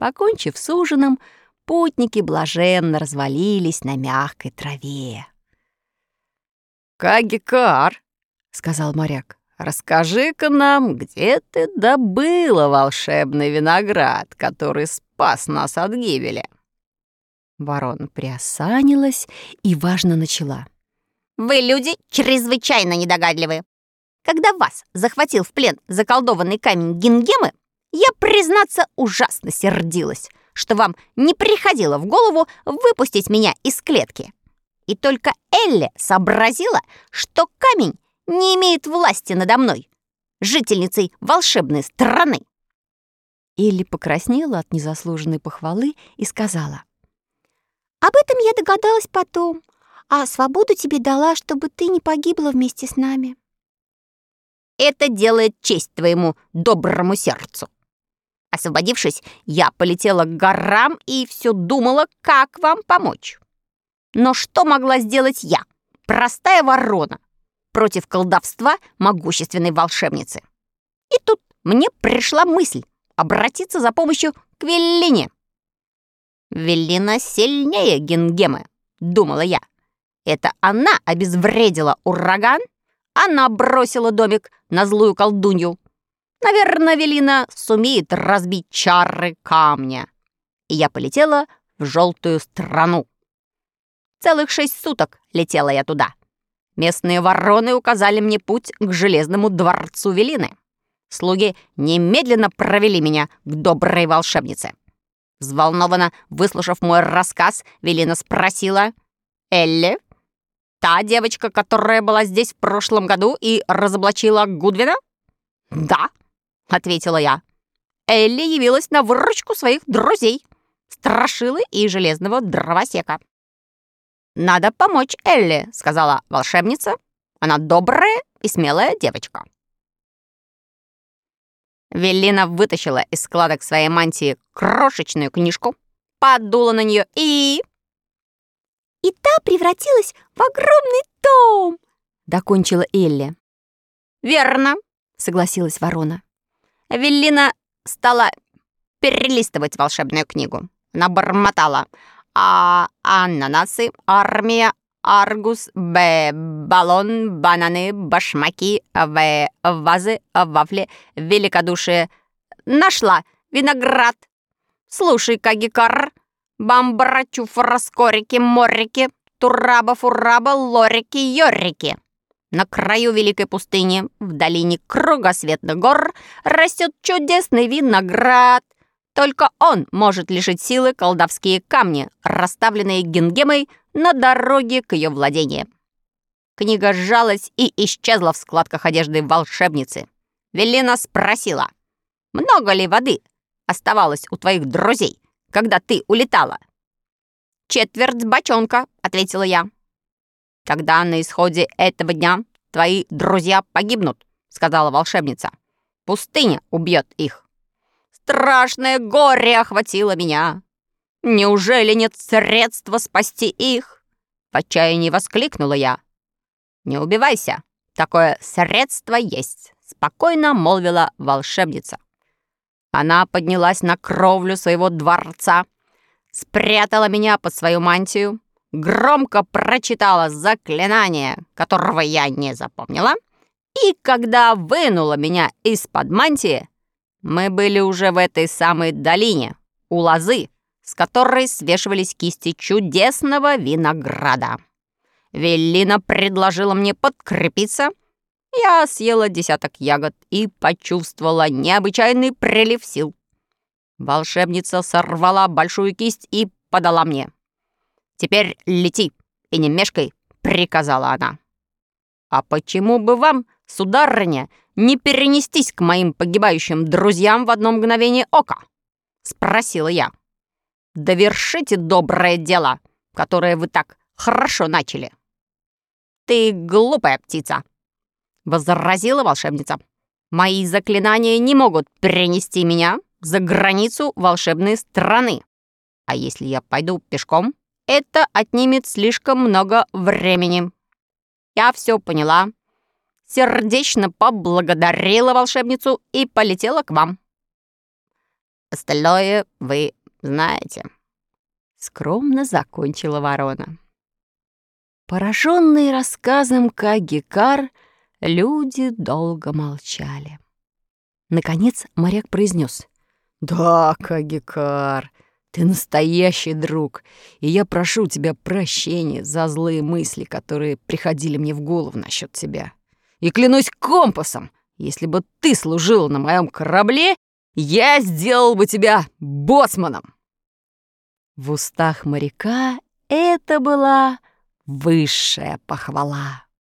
Покончив с ужином, путники блаженно развалились на мягкой траве. «Кагикар», — сказал моряк, — «расскажи-ка нам, где ты добыла волшебный виноград, который спас нас от гибели?» Ворона приосанилась и важно начала. Вы, люди, чрезвычайно недогадливы. Когда вас захватил в плен заколдованный камень Гингемы, я, признаться, ужасно сердилась, что вам не приходило в голову выпустить меня из клетки. И только Элли сообразила, что камень не имеет власти надо мной, жительницей волшебной страны. Элли покраснела от незаслуженной похвалы и сказала: «Об этом я догадалась потом, а свободу тебе дала, чтобы ты не погибла вместе с нами». Это делает честь твоему доброму сердцу. Освободившись, я полетела к горам и все думала, как вам помочь. Но что могла сделать я, простая ворона, против колдовства могущественной волшебницы? И тут мне пришла мысль обратиться за помощью к Веллине. «Веллина сильнее Гингемы», — думала я. Это она обезвредила ураган, она бросила домик на злую колдунью. Наверное, Веллина сумеет разбить чары камня. И я полетела в желтую страну. Целых 6 суток летела я туда. Местные вороны указали мне путь к железному дворцу Веллины. Слуги немедленно провели меня к доброй волшебнице. Взволнованно выслушав мой рассказ, Веллина спросила: «Элли, та девочка, которая была здесь в прошлом году и разоблачила Гудвина?» «Да», — ответила я. «Элли явилась на выручку своих друзей, Страшилы и Железного Дровосека». «Надо помочь Элли», — сказала волшебница. «Она добрая и смелая девочка». Веллина вытащила из складок своей мантии крошечную книжку, подула на нее и та превратилась в огромный том, докончила Элли. «Верно», — согласилась ворона. Веллина стала перелистывать волшебную книгу. Она бормотала: ананасы, армия, аргус, баллон, бананы, башмаки, вазы, вафли, великодушие. Нашла виноград. Слушай, Кагикар, бамбара, чуфара, скорики, морики, тураба, фураба, лорики, йорики. На краю великой пустыни, в долине кругосветных гор, растет чудесный виноград. Только он может лишить силы колдовские камни, расставленные Гингемой на дороге к ее владениям. Книга сжалась и исчезла в складках одежды волшебницы. Веллина спросила: «Много ли воды оставалось у твоих друзей, когда ты улетала?» «Четверть бочонка», — ответила я. «Тогда на исходе этого дня твои друзья погибнут», — сказала волшебница. «Пустыня убьет их». Страшное горе охватило меня. Неужели нет средства спасти их? В отчаянии воскликнула я. «Не убивайся, такое средство есть», — спокойно молвила волшебница. Она поднялась на кровлю своего дворца, спрятала меня под свою мантию, громко прочитала заклинание, которого я не запомнила, и когда вынула меня из-под мантии, мы были уже в этой самой долине, у лозы, с которой свешивались кисти чудесного винограда. Веллина предложила мне подкрепиться. Я съела 10 ягод и почувствовала необычайный прилив сил. Волшебница сорвала большую кисть и подала мне. «Теперь лети и не мешкай», — приказала она. «А почему бы вам, сударыня, не перенестись к моим погибающим друзьям в одно мгновение ока?» — спросила я. «Довершите доброе дело, которое вы так хорошо начали». «Ты глупая птица», — возразила волшебница. «Мои заклинания не могут перенести меня за границу волшебной страны. А если я пойду пешком, это отнимет слишком много времени». Я все поняла, сердечно поблагодарила волшебницу и полетела к вам. остальное вы знаете. Скромно закончила ворона. Пораженные рассказом Кагикар, люди долго молчали. Наконец моряк произнес: «Да, Кагикар, ты настоящий друг, и я прошу тебя прощения за злые мысли, которые приходили мне в голову насчет тебя. И клянусь компасом, если бы ты служила на моем корабле, я сделал бы тебя боцманом». В устах моряка это была высшая похвала.